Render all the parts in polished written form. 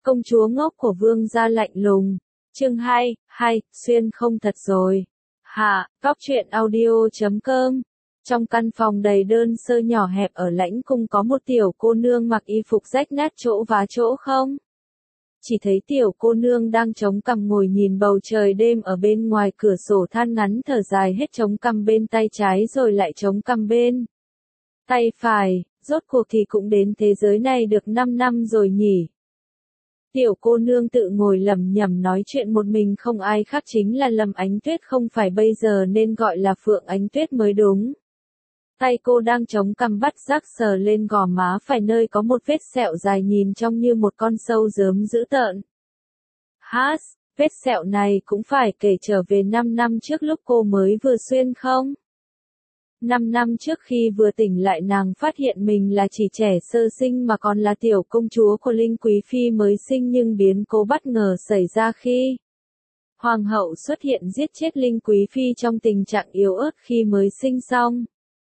Công chúa ngốc của vương gia lạnh lùng. Chương 2, xuyên không thật rồi. Hạ, góc truyện audio.com. Trong căn phòng đầy đơn sơ nhỏ hẹp ở lãnh cung có một tiểu cô nương mặc y phục rách nát chỗ vá chỗ không. Chỉ thấy tiểu cô nương đang chống cằm ngồi nhìn bầu trời đêm ở bên ngoài cửa sổ than ngắn thở dài hết chống cằm bên tay trái rồi lại chống cằm bên tay phải, rốt cuộc thì cũng đến thế giới này được 5 năm rồi nhỉ. Tiểu cô nương tự ngồi lẩm nhẩm nói chuyện một mình không ai khác chính là Lâm Ánh Tuyết, không phải bây giờ nên gọi là Phượng Ánh Tuyết mới đúng. Tay cô đang chống cằm bắt giác sờ lên gò má phải nơi có một vết sẹo dài nhìn trông như một con sâu dớm dữ tợn. Vết sẹo này cũng phải kể trở về 5 năm trước lúc cô mới vừa xuyên không? 5 năm trước khi vừa tỉnh lại nàng phát hiện mình là chỉ trẻ sơ sinh mà còn là tiểu công chúa của Linh Quý Phi mới sinh, nhưng biến cố bất ngờ xảy ra khi Hoàng hậu xuất hiện giết chết Linh Quý Phi trong tình trạng yếu ớt khi mới sinh xong.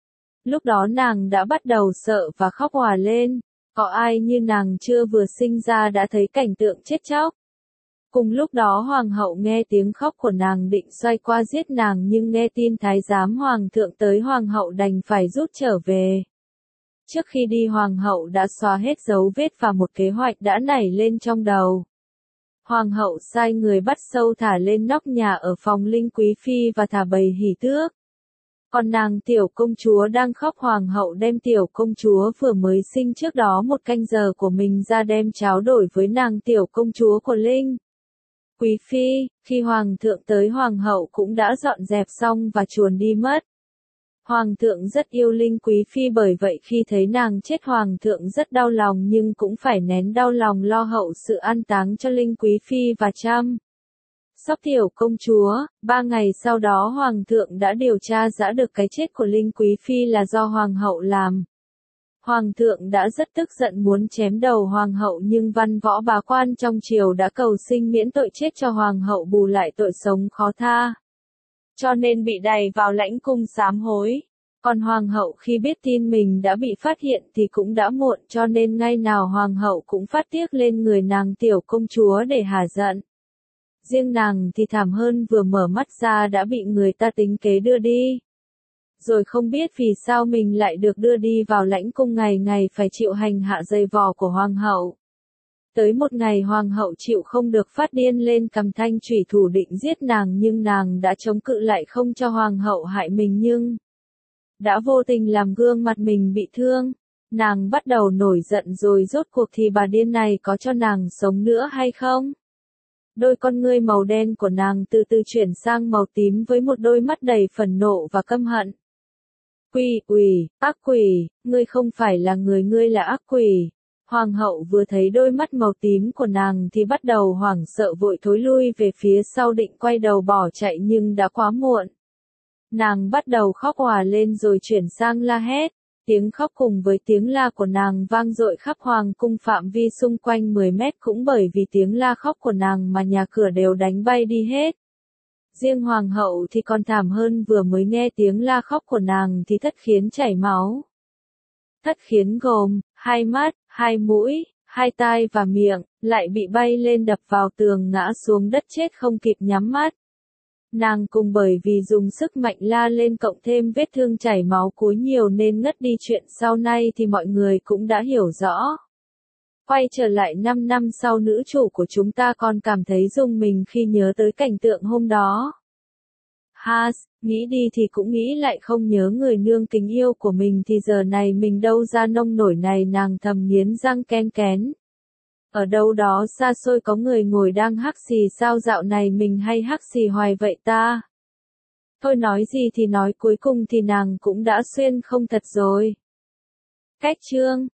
Lúc đó nàng đã bắt đầu sợ và khóc òa lên, có ai như nàng chưa vừa sinh ra đã thấy cảnh tượng chết chóc. Cùng lúc đó hoàng hậu nghe tiếng khóc của nàng định xoay qua giết nàng, nhưng nghe tin thái giám hoàng thượng tới hoàng hậu đành phải rút trở về. Trước khi đi hoàng hậu đã xóa hết dấu vết và một kế hoạch đã nảy lên trong đầu. Hoàng hậu sai người bắt sâu thả lên nóc nhà ở phòng Linh Quý Phi và thả bầy hỉ tước. Còn nàng tiểu công chúa đang khóc, hoàng hậu đem tiểu công chúa vừa mới sinh trước đó 1 canh giờ của mình ra đem tráo đổi với nàng tiểu công chúa của Linh Quý Phi. Khi hoàng thượng tới hoàng hậu cũng đã dọn dẹp xong và chuồn đi mất. Hoàng thượng rất yêu Linh Quý Phi, bởi vậy khi thấy nàng chết hoàng thượng rất đau lòng, nhưng cũng phải nén đau lòng lo hậu sự an táng cho Linh Quý Phi và chăm sóc tiểu công chúa. 3 ngày sau đó hoàng thượng đã điều tra ra được cái chết của Linh Quý Phi là do hoàng hậu làm. Hoàng thượng đã rất tức giận muốn chém đầu hoàng hậu, nhưng văn võ bá quan trong triều đã cầu xin miễn tội chết cho hoàng hậu, bù lại tội sống khó tha, cho nên bị đày vào lãnh cung sám hối. Còn hoàng hậu khi biết tin mình đã bị phát hiện thì cũng đã muộn, cho nên ngay nào hoàng hậu cũng phát tiếc lên người nàng tiểu công chúa để hả giận. Riêng nàng thì thảm hơn, vừa mở mắt ra đã bị người ta tính kế đưa đi. Rồi không biết vì sao mình lại được đưa đi vào lãnh cung, ngày ngày phải chịu hành hạ dày vò của hoàng hậu. Tới một ngày hoàng hậu chịu không được phát điên lên cầm thanh chủy thủ định giết nàng, nhưng nàng đã chống cự lại không cho hoàng hậu hại mình, nhưng đã vô tình làm gương mặt mình bị thương. Nàng bắt đầu nổi giận rồi, rốt cuộc thì bà điên này có cho nàng sống nữa hay không? Đôi con ngươi màu đen của nàng từ từ chuyển sang màu tím với một đôi mắt đầy phẫn nộ và căm hận. Quỷ, ác quỷ, ngươi không phải là người, ngươi là ác quỷ. Hoàng hậu vừa thấy đôi mắt màu tím của nàng thì bắt đầu hoảng sợ, vội thối lui về phía sau định quay đầu bỏ chạy, nhưng đã quá muộn. Nàng bắt đầu khóc òa lên rồi chuyển sang la hét. Tiếng khóc cùng với tiếng la của nàng vang dội khắp hoàng cung phạm vi xung quanh 10 mét, cũng bởi vì tiếng la khóc của nàng mà nhà cửa đều đánh bay đi hết. Riêng hoàng hậu thì còn thảm hơn, vừa mới nghe tiếng la khóc của nàng thì thất khiến chảy máu. Thất khiến gồm 2 mắt, 2 mũi, 2 tai và miệng, lại bị bay lên đập vào tường ngã xuống đất chết không kịp nhắm mắt. Nàng cùng bởi vì dùng sức mạnh la lên cộng thêm vết thương chảy máu cối nhiều nên ngất đi, chuyện sau này thì mọi người cũng đã hiểu rõ. Quay trở lại 5 năm sau, nữ chủ của chúng ta còn cảm thấy rùng mình khi nhớ tới cảnh tượng hôm đó. Nghĩ đi thì cũng nghĩ lại, không nhớ người nương kính yêu của mình thì giờ này mình đâu ra nông nổi này, nàng thầm nghiến răng ken kén. Ở đâu đó xa xôi có người ngồi đang hắc xì, sao dạo này mình hay hắc xì hoài vậy ta? Thôi nói gì thì nói, cuối cùng thì nàng cũng đã xuyên không thật rồi. Cách chương